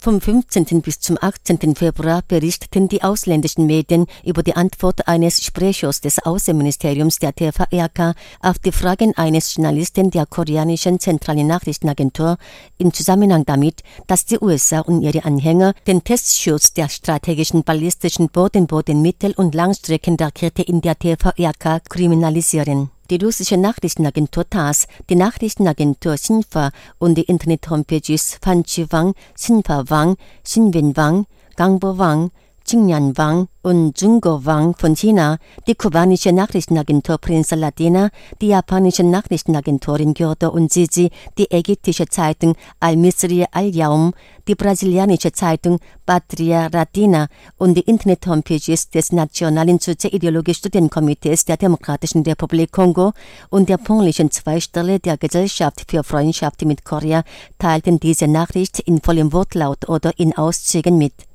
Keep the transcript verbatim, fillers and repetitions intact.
Vom fünfzehnten bis zum achtzehnten Februar berichteten die ausländischen Medien über die Antwort eines Sprechers des Außenministeriums der T V R K auf die Fragen eines Journalisten der koreanischen zentralen Nachrichtenagentur im Zusammenhang damit, dass die U S A und ihre Anhänger den Testschutz der strategischen ballistischen Boden-Boden-Mittel- und Langstreckenrakete in der T V R K kriminalisieren. Die russische Nachrichtenagentur T A S, die Nachrichtenagentur Sinfa und die Internet-Homepages Fanchi Wang, Sinfa Wang, Sinwen Wang, Gangbo Wang, Qingyan Wang und Jungo Wang von China, die kubanische Nachrichtenagentur Prensa Latina, die japanische Nachrichtenagenturin Kyodo und Zizi, die ägyptische Zeitung Al-Misri Al-Yaum, die brasilianische Zeitung Patria Latina und die Internet-Homepages des Nationalen Sozialideologie-Studienkomitees der Demokratischen Republik Kongo und der polnischen Zweigstelle der Gesellschaft für Freundschaft mit Korea teilten diese Nachricht in vollem Wortlaut oder in Auszügen mit.